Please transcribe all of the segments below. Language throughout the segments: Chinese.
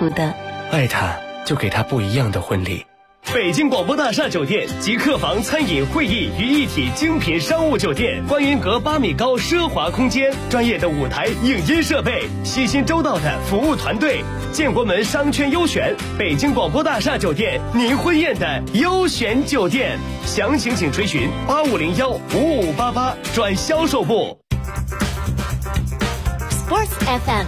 福的。 爱他，就给他不一样的婚礼。 北京广播大厦酒店集客房、餐饮、会议于一体精品商务酒店，观云阁8米高奢华空间，专业的舞台影音设备，细心周到的服务团队，建国门商圈优选，北京广播大厦酒店，您婚宴的优选酒店。详情请垂询85015588转销售部。 Sports FM，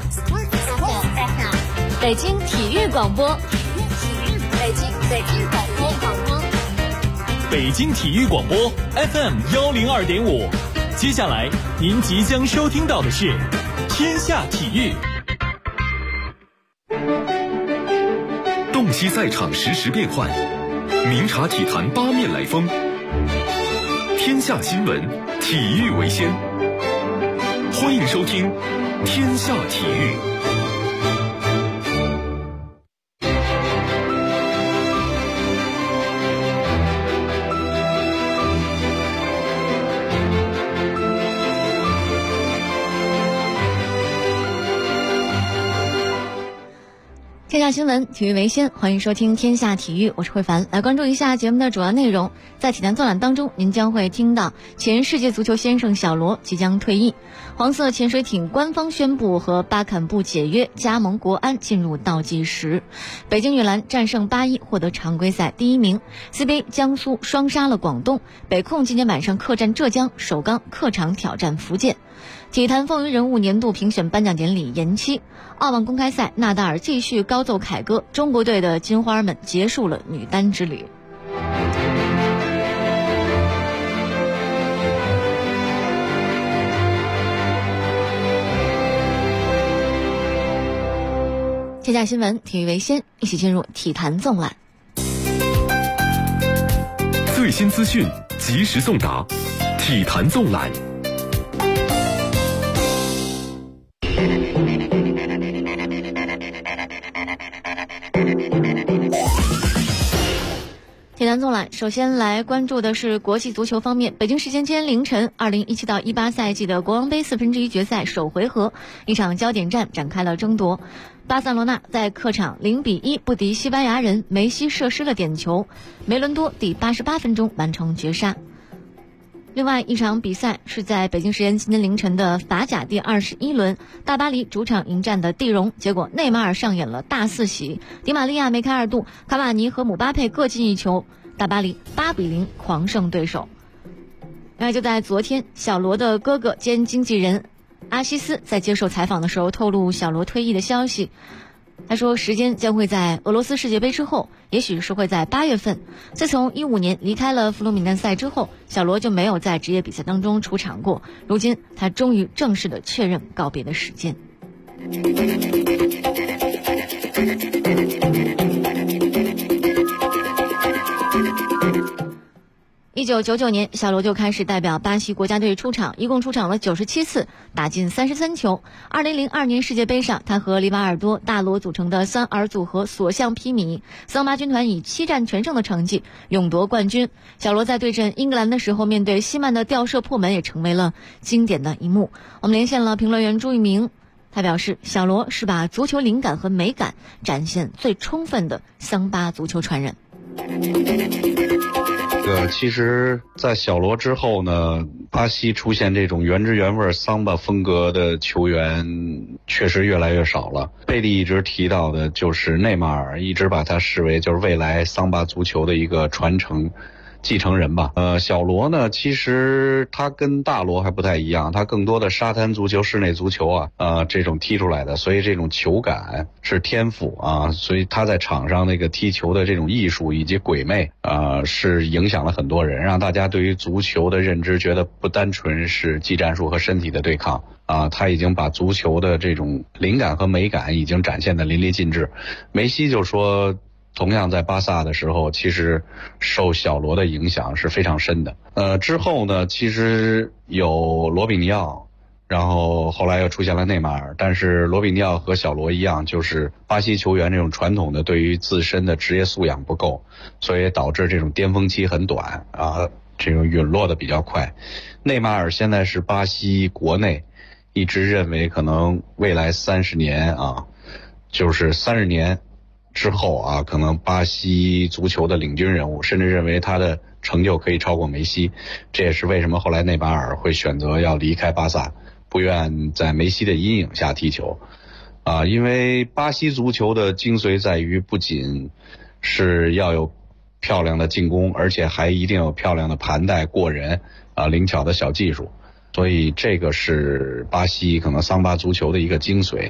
北京体育广播，北京广播， 北京体育广播 FM102.5。接下来您即将收听到的是天下体育。 洞悉赛场实时变幻，明察体坛八面来风。天下新闻，体育为先。欢迎收听天下体育。 天下新闻，体育为先，欢迎收听天下体育，我是慧凡。来关注一下节目的主要内容。在体坛纵览当中，您将会听到前世界足球先生小罗即将退役，黄色潜水艇官方宣布和巴坎布解约，加盟国安进入倒计时。北京女篮战胜8-1，获得常规赛第1名。CBA 江苏双杀了广东，北控今天晚上客战浙江，首钢客场挑战福建。体坛风云人物年度评选颁奖典礼延期，澳网公开赛纳达尔继续高奏凯歌，中国队的金花们结束了女单之旅。天下新闻，体育为先，一起进入体坛纵览。 最新资讯，及时送达，体坛纵览。 体坛纵览，首先来关注的是国际足球方面。北京时间今天凌晨，2017到18赛季的国王杯1/4决赛首回合，一场焦点战展开了争夺。巴塞罗那在客场0-1不敌西班牙人，梅西射失了点球，梅伦多第88分钟完成绝杀。另外一场比赛是在北京时间今天凌晨的法甲第21轮，大巴黎主场迎战的蒂荣，结果内马尔上演了大四喜，迪玛利亚、梅开2度，卡瓦尼和姆巴佩各进1球，大巴黎8-0狂胜对手。另外就在昨天，小罗的哥哥兼经纪人阿西斯在接受采访的时候透露小罗退役的消息。他说时间将会在俄罗斯世界杯之后，也许是会在8月份。自从15年离开了弗鲁米嫩塞之后，小罗就没有在职业比赛当中出场过，如今他终于正式的确认告别的时间。1999年，小罗就开始代表巴西国家队出场，一共出场了97次，打进33球。2002年世界杯上，他和里瓦尔多、大罗组成的3R组合所向披靡，桑巴军团以7战全胜的成绩勇夺冠军。小罗在对阵英格兰的时候，面对希曼的吊射破门，也成为了经典的一幕。我们连线了评论员朱一鸣，他表示，小罗是把足球灵感和美感展现最充分的桑巴足球传人。 其实在小罗之后呢，巴西出现这种原汁原味桑巴风格的球员确实越来越少了。贝利一直提到的就是内马尔，一直把他视为就是未来桑巴足球的一个传承继承人吧。小罗呢，其实他跟大罗还不太一样，他更多的沙滩足球、室内足球这种踢出来的，所以这种球感是天赋所以他在场上那个踢球的这种艺术以及鬼魅是影响了很多人，让大家对于足球的认知觉得不单纯是技战术和身体的对抗他已经把足球的这种灵感和美感已经展现得淋漓尽致。梅西就说同样在巴萨的时候，其实受小罗的影响是非常深的。之后呢，其实有罗比尼奥，然后后来又出现了内马尔，但是罗比尼奥和小罗一样，就是巴西球员这种传统的对于自身的职业素养不够，所以导致这种巅峰期很短这种陨落的比较快。内马尔现在是巴西国内一直认为可能未来30年就是30年之后啊，可能巴西足球的领军人物，甚至认为他的成就可以超过梅西。这也是为什么后来内马尔会选择要离开巴萨，不愿在梅西的阴影下踢球啊。因为巴西足球的精髓在于不仅是要有漂亮的进攻，而且还一定有漂亮的盘带过人啊，灵巧的小技术。所以这个是巴西可能桑巴足球的一个精髓。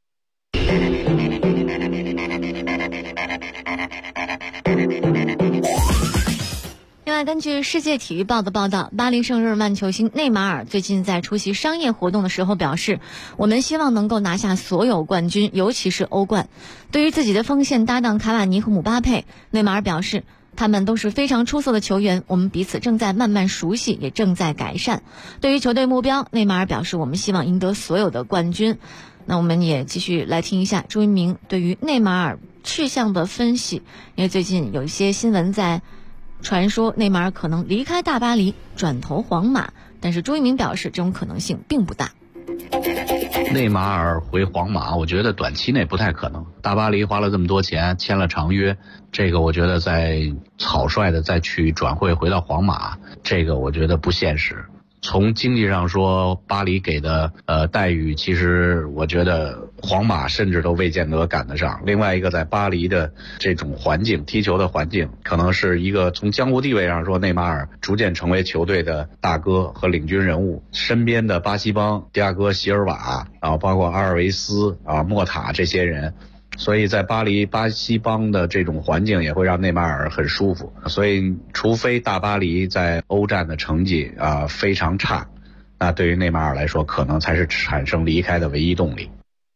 另外，根据世界体育报的报道，巴黎圣日耳曼球星内马尔最近在出席商业活动的时候表示，我们希望能够拿下所有冠军，尤其是欧冠。对于自己的锋线搭档卡瓦尼和姆巴佩，内马尔表示，他们都是非常出色的球员，我们彼此正在慢慢熟悉，也正在改善。对于球队目标，内马尔表示，我们希望赢得所有的冠军。那我们也继续来听一下朱一鸣对于内马尔去向的分析，因为最近有一些新闻在传说内马尔可能离开大巴黎转投皇马，但是朱一鸣表示这种可能性并不大。 内马尔回皇马，我觉得短期内不太可能。大巴黎花了这么多钱，签了长约，这个我觉得再草率的再去转会回到皇马，这个我觉得不现实。从经济上说，巴黎给的待遇，其实我觉得皇马甚至都未见得赶得上。另外一个，在巴黎的这种环境，踢球的环境，可能是一个从江湖地位上说，内马尔逐渐成为球队的大哥和领军人物，身边的巴西帮、迪亚哥、席尔瓦，然后包括阿尔维斯啊、莫塔这些人。所以在巴西帮的这种环境也会让内马尔很舒服，所以除非大巴黎在欧战的成绩非常差，那对于内马尔来说可能才是产生离开的唯一动力。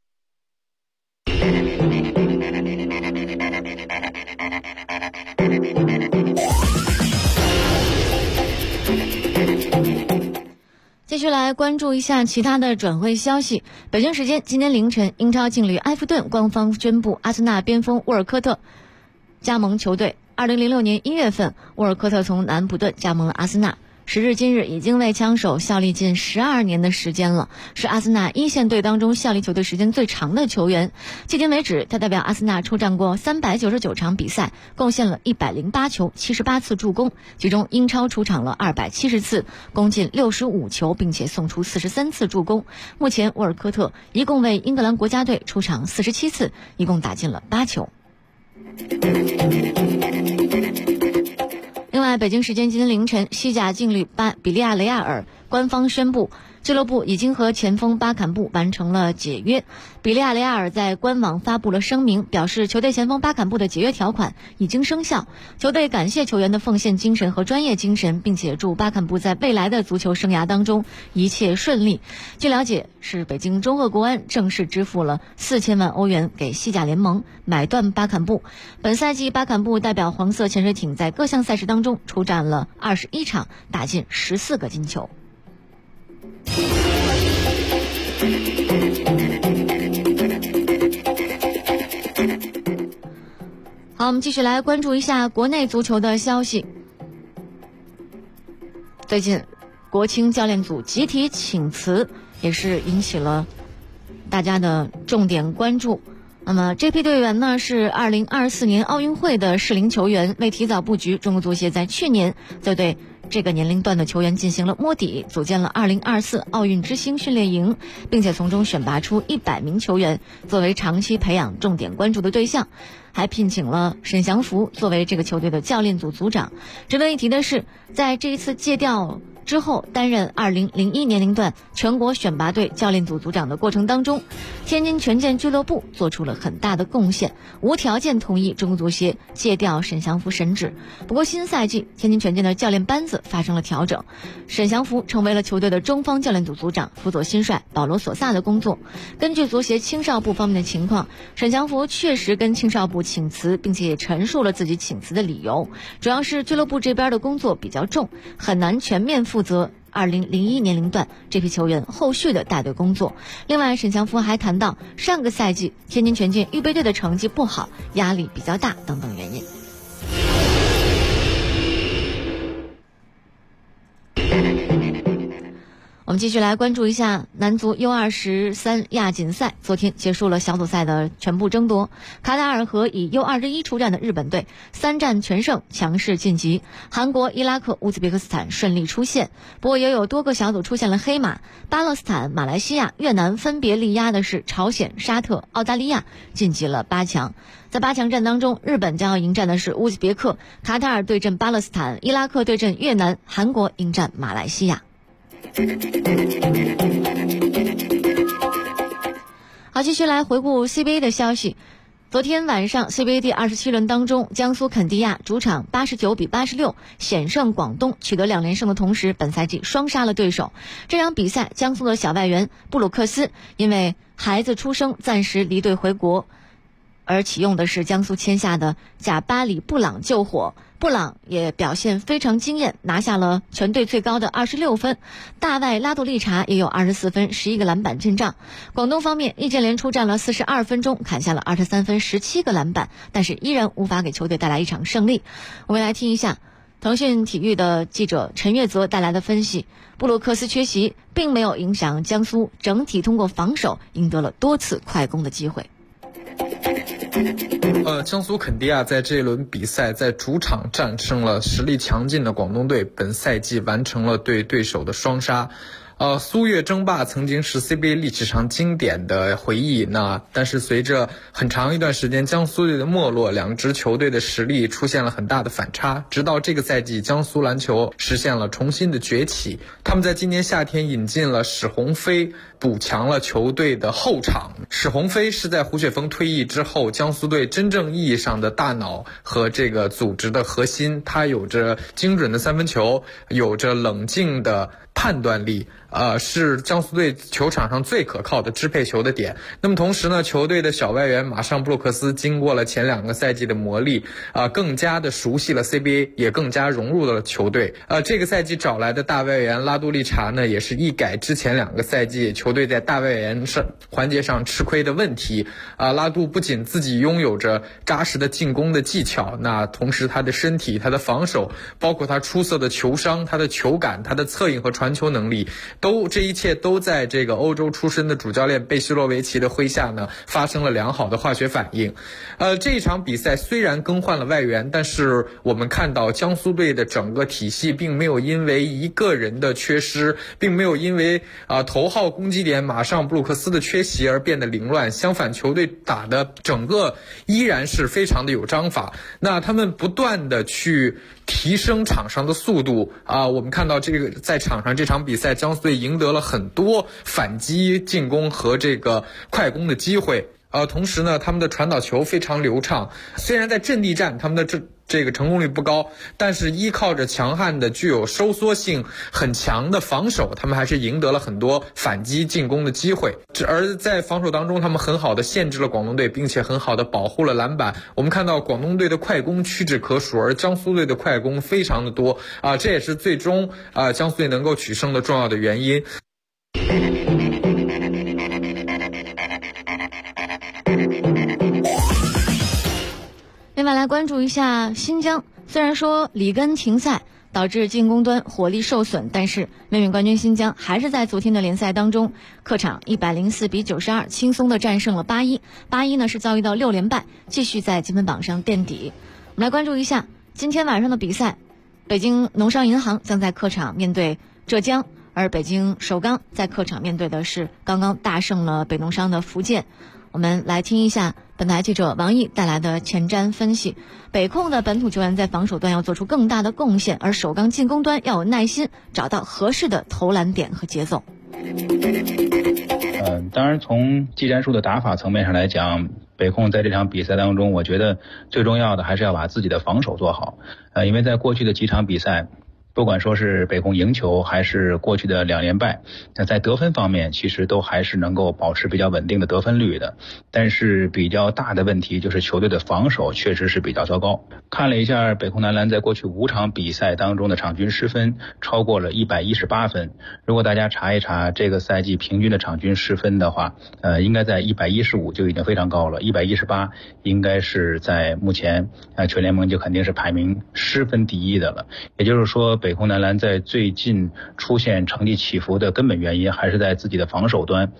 继续来关注一下其他的转会消息。北京时间今天凌晨，英超劲旅埃弗顿官方宣布阿森纳边锋沃尔科特加盟球队。2006年1月份，沃尔科特从南安普顿加盟了阿森纳。时至今日，已经为枪手效力近12年的时间了，是阿森纳一线队当中效力球队时间最长的球员。迄今为止，他代表阿森纳出战过399场比赛，贡献了108球、78次助攻，其中英超出场了270次，攻进65球，并且送出43次助攻。目前，沃尔科特一共为英格兰国家队出场47次，一共打进了8球。另外，北京时间今天凌晨，西甲劲旅比利亚雷亚尔官方宣布，俱乐部已经和前锋巴坎布完成了解约。比利亚雷亚尔在官网发布了声明，表示球队前锋巴坎布的解约条款已经生效。球队感谢球员的奉献精神和专业精神，并且祝巴坎布在未来的足球生涯当中一切顺利。据了解，是北京中赫国安正式支付了4000万欧元给西甲联盟买断巴坎布。本赛季巴坎布代表黄色潜水艇在各项赛事当中出战了21场，打进14个进球。好，我们继续来关注一下国内足球的消息。最近国青教练组集体请辞，也是引起了大家的重点关注。那么这批队员呢，是2024年奥运会的适龄球员。为提早布局，中国足协在去年就对这个年龄段的球员进行了摸底，组建了2024奥运之星训练营，并且从中选拔出100名球员作为长期培养重点关注的对象，还聘请了沈祥福作为这个球队的教练组组长。值得一提的是，在这一次借调之后，担任2001年龄段全国选拔队教练组组长的过程当中，天津权健俱乐部做出了很大的贡献，无条件同意中国足协借调沈祥福神旨。不过新赛季天津权健的教练班子发生了调整，沈祥福成为了球队的中方教练组组长，辅佐新帅保罗索萨的工作。根据足协青少部方面的情况，沈祥福确实跟青少部请辞，并且也陈述了自己请辞的理由，主要是俱乐部这边的工作比较重，很难全面负责2001年龄段这批球员后续的带队工作。另外，沈祥福还谈到上个赛季天津权健预备队的成绩不好，压力比较大等等原因。我我们继续来关注一下男足 U23亚锦赛，昨天结束了小组赛的全部争夺。卡塔尔和以 U21 出战的日本队3战全胜，强势晋级。韩国、伊拉克、乌兹别克斯坦顺利出线，不过也有多个小组出现了黑马。巴勒斯坦、马来西亚、越南分别力压的是朝鲜、沙特、澳大利亚，晋级了8强。在8强战当中，日本将要迎战的是乌兹别克，卡塔尔对阵巴勒斯坦，伊拉克对阵越南，韩国迎战马来西亚。好，继续来回顾 CBA 的消息。昨天晚上 CBA 第27轮当中，江苏肯迪亚主场89比86险胜广东，取得2连胜的同时，本赛季双杀了对手。这场比赛，江苏的小外援布鲁克斯因为孩子出生暂时离队回国，而启用的是江苏签下的贾巴里·布朗救火。布朗也表现非常惊艳，拿下了全队最高的26分。大外拉杜利查也有24分11个篮板进账。广东方面，易建联出战了42分钟，砍下了23分17个篮板，但是依然无法给球队带来一场胜利。我们来听一下腾讯体育的记者陈月泽带来的分析。布鲁克斯缺席并没有影响江苏整体通过防守赢得了多次快攻的机会。 江苏肯迪亚在这一轮比赛在主场战胜了实力强劲的广东队，本赛季完成了对对手的双杀。苏越争霸曾经是 CBA 历史上经典的回忆，但是随着很长一段时间江苏队的没落，两支球队的实力出现了很大的反差，直到这个赛季江苏篮球实现了重新的崛起。他们在今年夏天引进了史鸿飞，补强了球队的后场。史鸿飞是在胡雪峰退役之后江苏队真正意义上的大脑和这个组织的核心，他有着精准的三分球，有着冷静的判断力，是江苏队球场上最可靠的支配球的点。那么同时呢，球队的小外援马尚布鲁克斯经过了前2个赛季的磨砺，更加的熟悉了 CBA， 也更加融入了球队。这个赛季找来的大外援拉杜利查呢，也是一改之前2个赛季球队在大外援环节上吃亏的问题。拉杜不仅自己拥有着扎实的进攻的技巧，那同时他的身体、他的防守，包括他出色的球商、他的球感、他的策应和传球能力，这一切都在这个欧洲出身的主教练贝西洛维奇的麾下呢，发生了良好的化学反应。这一场比赛虽然更换了外援，但是我们看到江苏队的整个体系并没有因为一个人的缺失，并没有因为头号攻击点马上布鲁克斯的缺席而变得凌乱，相反球队打的整个依然是非常的有章法。那他们不断的去提升场上的速度我们看到这个在场上这场比赛江苏队赢得了很多反击进攻和这个快攻的机会。同时呢，他们的传导球非常流畅，虽然在阵地战他们的这个成功率不高，但是依靠着强悍的具有收缩性很强的防守，他们还是赢得了很多反击进攻的机会。而在防守当中，他们很好的限制了广东队，并且很好的保护了篮板。我们看到广东队的快攻屈指可数，而江苏队的快攻非常的多这也是最终江苏队能够取胜的重要的原因。 另外来关注一下新疆，虽然说里根停赛导致进攻端火力受损，但是卫冕冠军新疆还是在昨天的联赛当中客场104比92轻松的战胜了8-1呢是遭遇到6连败，继续在积分榜上垫底。我们来关注一下今天晚上的比赛，北京农商银行将在客场面对浙江，而北京首钢在客场面对的是刚刚大胜了北农商的福建。我们来听一下本台记者王毅带来的前瞻分析。北控的本土球员在防守端要做出更大的贡献，而首钢进攻端要有耐心，找到合适的投篮点和节奏。 当然从技战术的打法层面上来讲，北控在这场比赛当中，我觉得最重要的还是要把自己的防守做好。因为在过去的几场比赛，不管说是北控赢球还是过去的2连败，那在得分方面其实都还是能够保持比较稳定的得分率的，但是比较大的问题就是球队的防守确实是比较糟糕。看了一下北控男篮在过去5场比赛当中的场均失分超过了118分，如果大家查一查这个赛季平均的场均失分的话，应该在115就已经非常高了，118应该是在目前全联盟就肯定是排名失分第一的了。也就是说北控男篮在最近出现成绩起伏的根本原因还是在自己的防守端。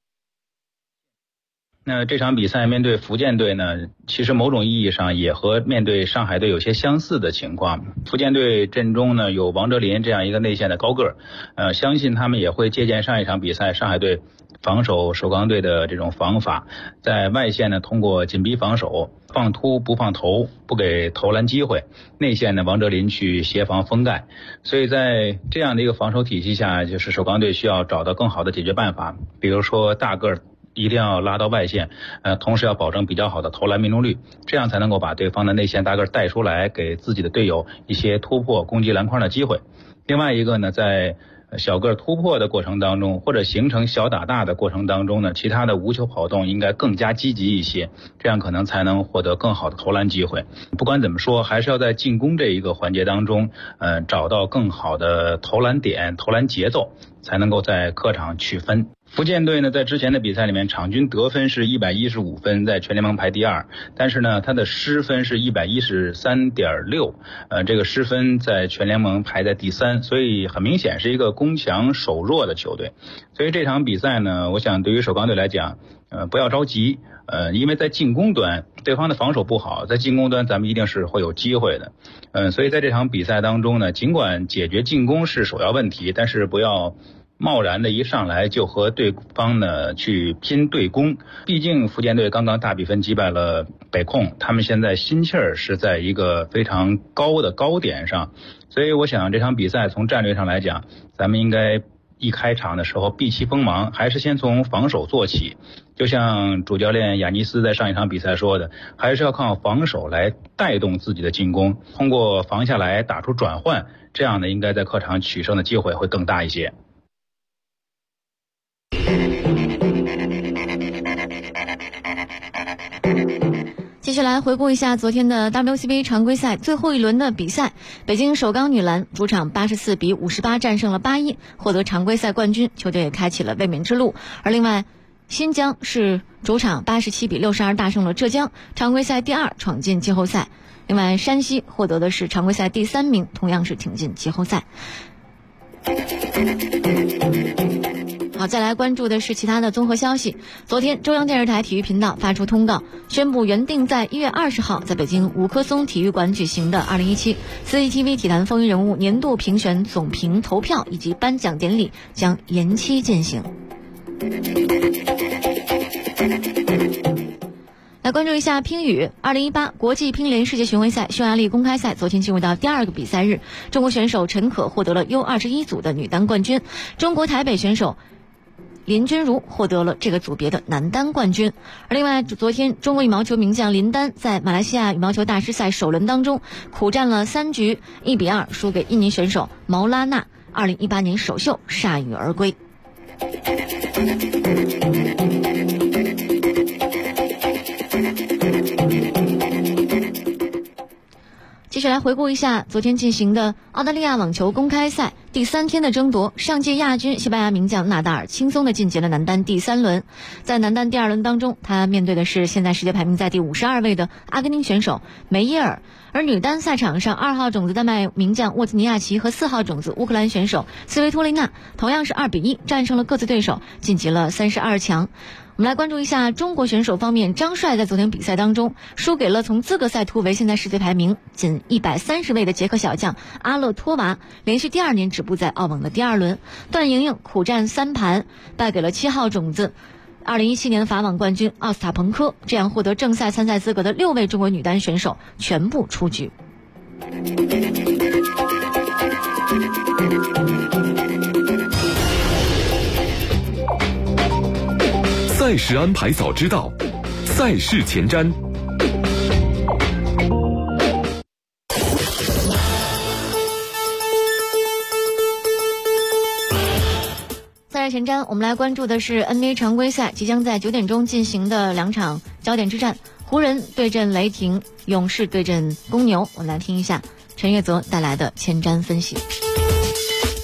那这场比赛面对福建队呢，其实某种意义上也和面对上海队有些相似的情况。福建队阵中呢有王哲林这样一个内线的高个儿，相信他们也会借鉴上一场比赛上海队防守首钢队的这种防法，在外线呢通过紧逼防守，放突不放投，不给投篮机会，内线呢王哲林去协防封盖。所以在这样的一个防守体系下，就是首钢队需要找到更好的解决办法，比如说大个儿一定要拉到外线，同时要保证比较好的投篮命中率，这样才能够把对方的内线大个带出来，给自己的队友一些突破攻击篮筐的机会。另外一个呢，在小个突破的过程当中，或者形成小打大的过程当中呢，其他的无球跑动应该更加积极一些，这样可能才能获得更好的投篮机会。不管怎么说，还是要在进攻这一个环节当中，找到更好的投篮点、投篮节奏，才能够在客场取分。福建队呢，在之前的比赛里面，场均得分是115分，在全联盟排第2，但是呢，他的失分是113.6，这个失分在全联盟排在第3，所以很明显是一个攻强守弱的球队。所以这场比赛呢，我想对于首钢队来讲，不要着急，因为在进攻端对方的防守不好，在进攻端咱们一定是会有机会的，所以在这场比赛当中呢，尽管解决进攻是首要问题，但是不要贸然的一上来就和对方呢去拼对攻，毕竟福建队刚刚大比分击败了北控，他们现在心气儿是在一个非常高的高点上，所以我想这场比赛从战略上来讲，咱们应该一开场的时候避其锋芒，还是先从防守做起，就像主教练亚尼斯在上一场比赛说的，还是要靠防守来带动自己的进攻，通过防下来打出转换，这样呢应该在客场取胜的机会会更大一些。 继续来回顾一下昨天的 WCBA 常规赛最后一轮的比赛，北京首钢女篮主场84比58战胜了81，获得常规赛冠军，球队也开启了卫冕之路。而另外新疆是主场87比62大胜了浙江，常规赛第2，闯进季后赛。另外山西获得的是常规赛第3名，同样是挺进季后赛。好，再来关注的是其他的综合消息。昨天中央电视台体育频道发出通告，宣布原定在1月20号在北京吴科松体育馆举行的2017 CCTV 体坛风云人物年度评选总评投票以及颁奖典礼将延期进行。来关注一下乒羽2018国际乒联世界巡回赛匈牙利公开赛，昨天进入到第2个比赛日，中国选手陈可获得了 U21 组的女单冠军，中国台北选手林君如获得了这个组别的男单冠军。而另外昨天中国羽毛球名将林丹在马来西亚羽毛球大师赛首轮当中苦战了3局，1比2输给印尼选手毛拉娜，2018年首秀铩羽而归。继续来回顾一下昨天进行的澳大利亚网球公开赛第3天的争夺，上届亚军西班牙名将纳达尔轻松地晋级了男单第3轮。在男单第2轮当中，他面对的是现在世界排名在第52位的阿根廷选手梅耶尔。而女单赛场上，2号种子丹麦名将沃兹尼亚奇和4号种子乌克兰选手斯维托雷娜同样是2比1战胜了各自对手，晋级了32强。我们来关注一下中国选手方面，张帅在昨天比赛当中输给了从资格赛突围现在世界排名仅130位的捷克小将阿勒托娃，连续第2年止步在澳网的第2轮。段莹莹苦战3盘，败给了7号种子2017年的法网冠军奥斯塔彭科，这样获得正赛参赛资格的6位中国女单选手全部出局。 赛事安排早知道，赛事前瞻。 赛事前瞻，我们来关注的是 NBA 常规赛即将在9点钟进行的2场焦点之战，湖人对阵雷霆，勇士对阵公牛。我们来听一下陈月泽带来的前瞻分析。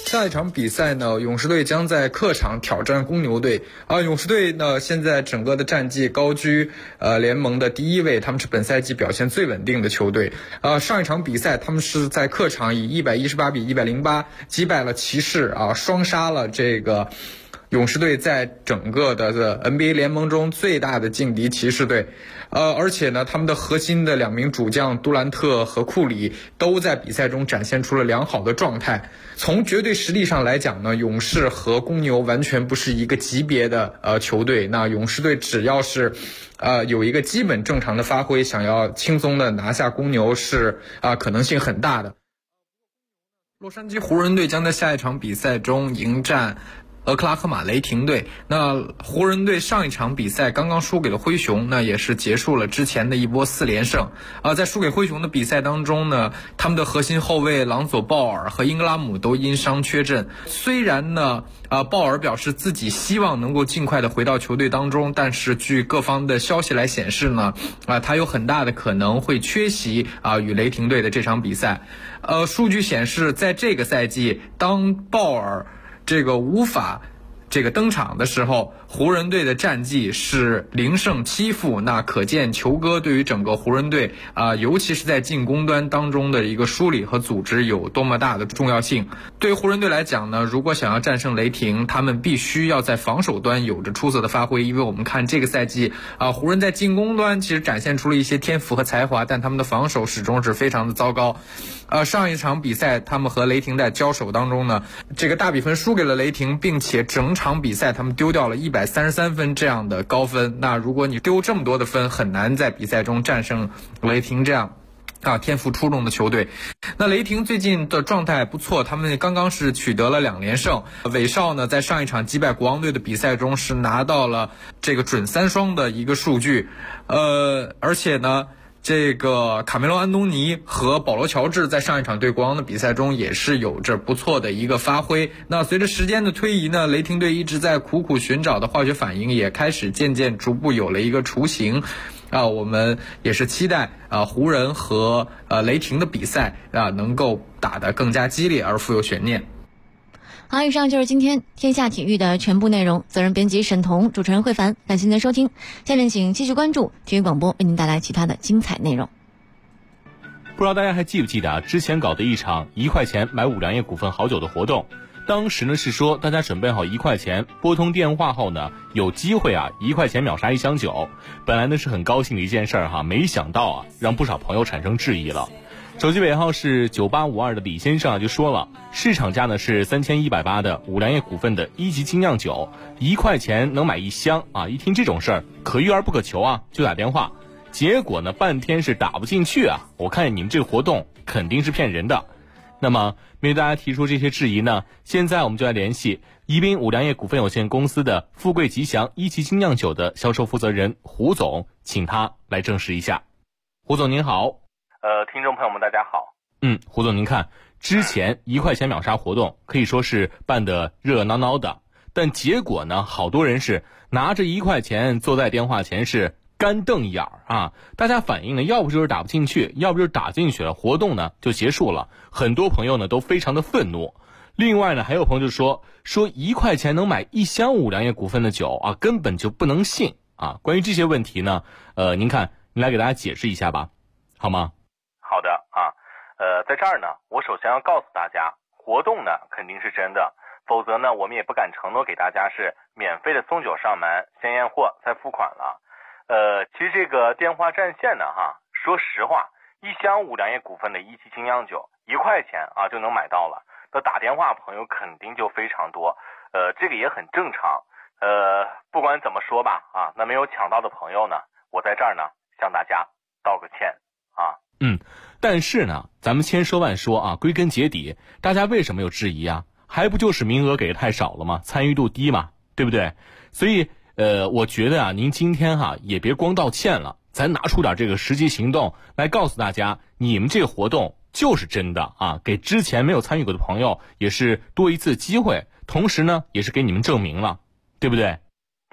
下一场比赛呢，勇士队将在客场挑战公牛队。勇士队呢，现在整个的战绩高居联盟的第一位，他们是本赛季表现最稳定的球队。上一场比赛他们是在客场以118比108击败了骑士，双杀了这个勇士队在整个的 NBA 联盟中最大的劲敌骑士队。而且呢，他们的核心的2名主将杜兰特和库里都在比赛中展现出了良好的状态。从绝对实力上来讲呢，勇士和公牛完全不是一个级别的球队。那勇士队只要是有一个基本正常的发挥，想要轻松的拿下公牛是可能性很大的。洛杉矶湖人队将在下一场比赛中迎战俄克拉荷马雷霆队。那湖人队上一场比赛刚刚输给了灰熊，那也是结束了之前的一波4连胜。在输给灰熊的比赛当中呢，他们的核心后卫朗佐鲍尔和英格拉姆都因伤缺阵。虽然呢，鲍尔表示自己希望能够尽快的回到球队当中，但是据各方的消息来显示呢，他有很大的可能会缺席与雷霆队的这场比赛。数据显示，在这个赛季，当鲍尔无法登场的时候，湖人队的战绩是0胜7负。那可见球哥对于整个湖人队尤其是在进攻端当中的一个梳理和组织有多么大的重要性。对于湖人队来讲呢，如果想要战胜雷霆，他们必须要在防守端有着出色的发挥。因为我们看这个赛季湖人在进攻端其实展现出了一些天赋和才华，但他们的防守始终是非常的糟糕。上一场比赛他们和雷霆在交手当中呢，这个大比分输给了雷霆，并且整场比赛他们丢掉了133分这样的高分。那如果你丢这么多的分，很难在比赛中战胜雷霆这样天赋出众的球队。那雷霆最近的状态不错，他们刚刚是取得了2连胜。韦少呢，在上一场击败国王队的比赛中是拿到了这个准3双的一个数据。而且呢，这个卡梅隆·安东尼和保罗·乔治在上一场对国王的比赛中也是有着不错的一个发挥。那随着时间的推移呢，雷霆队一直在苦苦寻找的化学反应也开始渐渐逐步有了一个雏形。我们也是期待湖人和雷霆的比赛能够打得更加激烈而富有悬念。 好，以上就是今天天下体育的全部内容。责任编辑沈彤，主持人慧凡，感谢您的收听。下面请继续关注体育广播为您带来其他的精彩内容。 不知道大家还记不记得之前搞的一场1块钱买五粮液股份好酒的活动。当时呢是说大家准备好1块钱，拨通电话后呢有机会1块钱秒杀1箱酒。本来呢是很高兴的一件事没想到让不少朋友产生质疑了。手机尾号是9852的李先生就说了，市场价呢是3180的五粮液股份的1级精酿酒，1块钱能买1箱一听这种事儿可遇而不可求就打电话，结果呢半天是打不进去我看你们这个活动肯定是骗人的。那么面对大家提出这些质疑呢，现在我们就来联系宜宾五粮液股份有限公司的富贵吉祥1级精酿酒的销售负责人胡总，请他来证实一下。胡总您好。 听众朋友们大家好。 胡总您看，之前1块钱秒杀活动可以说是办得热热闹闹的，但结果呢，好多人是拿着1块钱坐在电话前是干瞪眼大家反映呢，要不就是打不进去，要不就是打进去了，活动呢就结束了。很多朋友呢都非常的愤怒。另外呢，还有朋友就说1块钱能买1箱五粮液股份的酒根本就不能信关于这些问题呢，您来给大家解释一下吧，好吗？ 好的在这儿呢，我首先要告诉大家，活动呢肯定是真的，否则呢我们也不敢承诺给大家是免费的送酒上门，先验货再付款了。其实这个电话占线呢说实话，1箱五粮液股份的1级精酿酒1块钱就能买到了，那打电话朋友肯定就非常多，这个也很正常。不管怎么说吧那没有抢到的朋友呢，我在这儿呢向大家道个歉但是呢，咱们千说万说归根结底，大家为什么有质疑还不就是名额给的太少了吗？参与度低嘛，对不对？所以我觉得您今天也别光道歉了，咱拿出点这个实际行动来告诉大家，你们这个活动就是真的给之前没有参与过的朋友也是多一次机会，同时呢也是给你们证明了，对不对？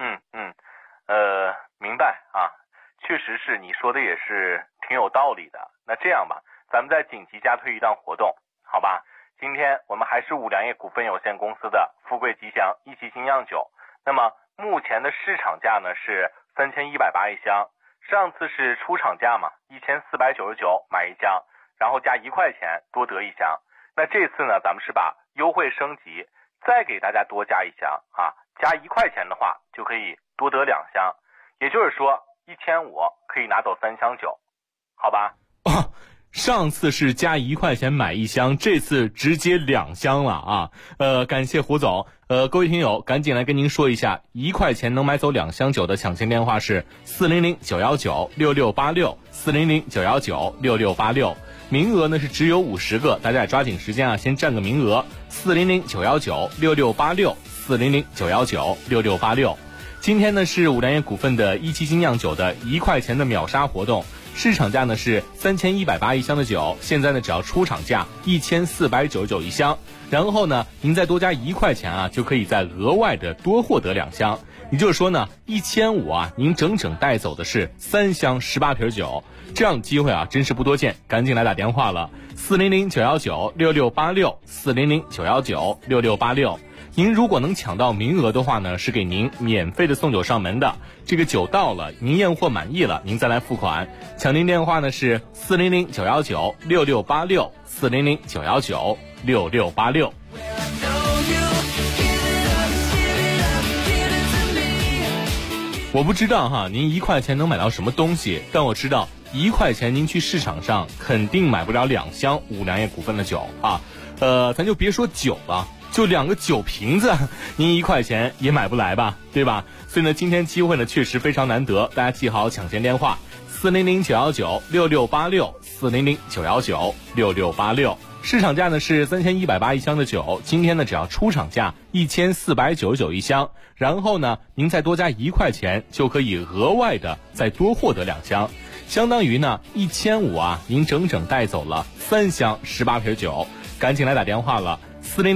明白确实是你说的也是挺有道理的。那这样吧，咱们再紧急加推一档活动，好吧？ 今天我们还是五粮液股份有限公司的富贵吉祥一期精酿酒。那么目前的市场价呢是3180一箱，上次是出厂价嘛，1499买一箱，然后加1块钱多得一箱。那这次呢，咱们是把优惠升级，再给大家多加一箱啊，加1块钱的话就可以多得2箱，也就是说1500可以拿走3箱酒，好吧？ 哦，上次是加1块钱买一箱，这次直接2箱了啊！感谢胡总。各位听友，赶紧来跟您说一下，1块钱能买走2箱酒的抢签电话是400-919-6686，400-919-6686。名额呢是只有50个，大家也抓紧时间啊，先占个名额。400-919-6686，400-919-6686。今天呢是五粮液股份的一期精酿酒的1块钱的秒杀活动，市场价呢是3180一箱的酒，现在呢只要出厂价1499一箱，然后呢您再多加1块钱啊，就可以再额外的多获得2箱。也就是说呢，1500啊，您整整带走的是3箱18瓶酒，这样的机会啊真是不多见，赶紧来打电话了，400-919-6686，400-919-6686。您如果能抢到名额的话呢，是给您免费的送酒上门的。这个酒到了，您验货满意了，您再来付款。抢订电话呢是400-919-6686，400-919-6686。我不知道哈，您1块钱能买到什么东西，但我知道1块钱您去市场上肯定买不了2箱五粮液股份的酒啊。咱就别说酒了，就2个酒瓶子，您1块钱也买不来吧，对吧？所以呢，今天机会呢确实非常难得，大家记好抢先电话：400-919-6686，400-919-6686。市场价呢是3180一箱的酒，今天呢只要出厂价1499一箱，然后呢您再多加1块钱，就可以额外的再多获得2箱，相当于呢1500啊，您整整带走了3箱18瓶酒。赶紧来打电话了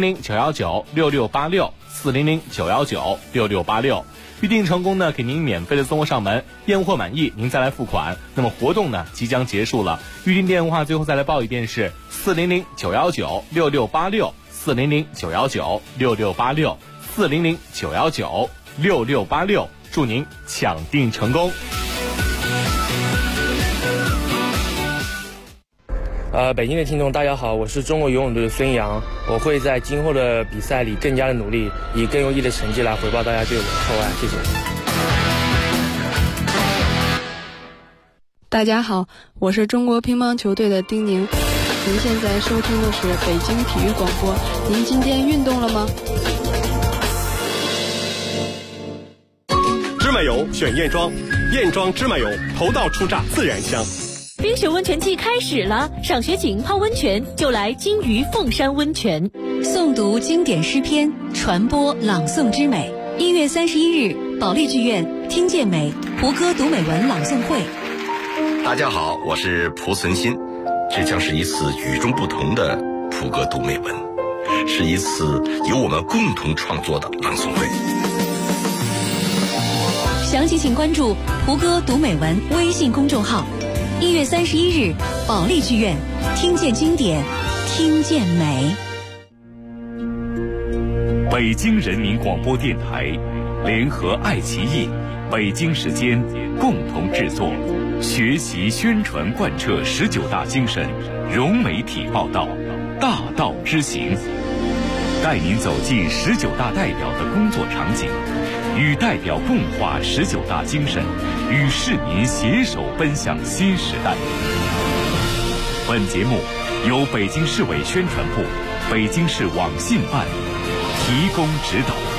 ，400-919-6686，400-919-6686。预定成功呢，给您免费的送货上门，验货满意您再来付款。那么活动呢即将结束了，预定电话最后再来报一遍是400-919-6686，400-919-6686，400-919-6686。祝您抢订成功。 北京的听众大家好，我是中国游泳队的孙杨，我会在今后的比赛里更加的努力，以更优异的成绩来回报大家对我的厚爱，谢谢。 大家好，我是中国乒乓球队的丁宁，您现在收听的是北京体育广播，您今天运动了吗？ 芝麻油选燕庄，燕庄芝麻油头道初榨自然香。 冰雪温泉季开始了，赏雪景泡温泉就来金鱼凤山温泉。 诵读经典诗篇，传播朗诵之美。1月31日，保利剧院听见美胡歌读美文朗诵会。 大家好，我是蒲存昕，这将是一次与众不同的胡歌读美文，是一次由我们共同创作的朗诵会。 详情请关注胡歌读美文微信公众号。1月31日，保利剧院听见经典，听见美。 北京人民广播电台联合爱奇艺、北京时间共同制作，学习宣传贯彻19大精神，融媒体报道，大道之行，带您走进19大代表的工作场景，与代表共话19大精神，与市民携手奔向新时代。本节目由北京市委宣传部、北京市网信办提供指导。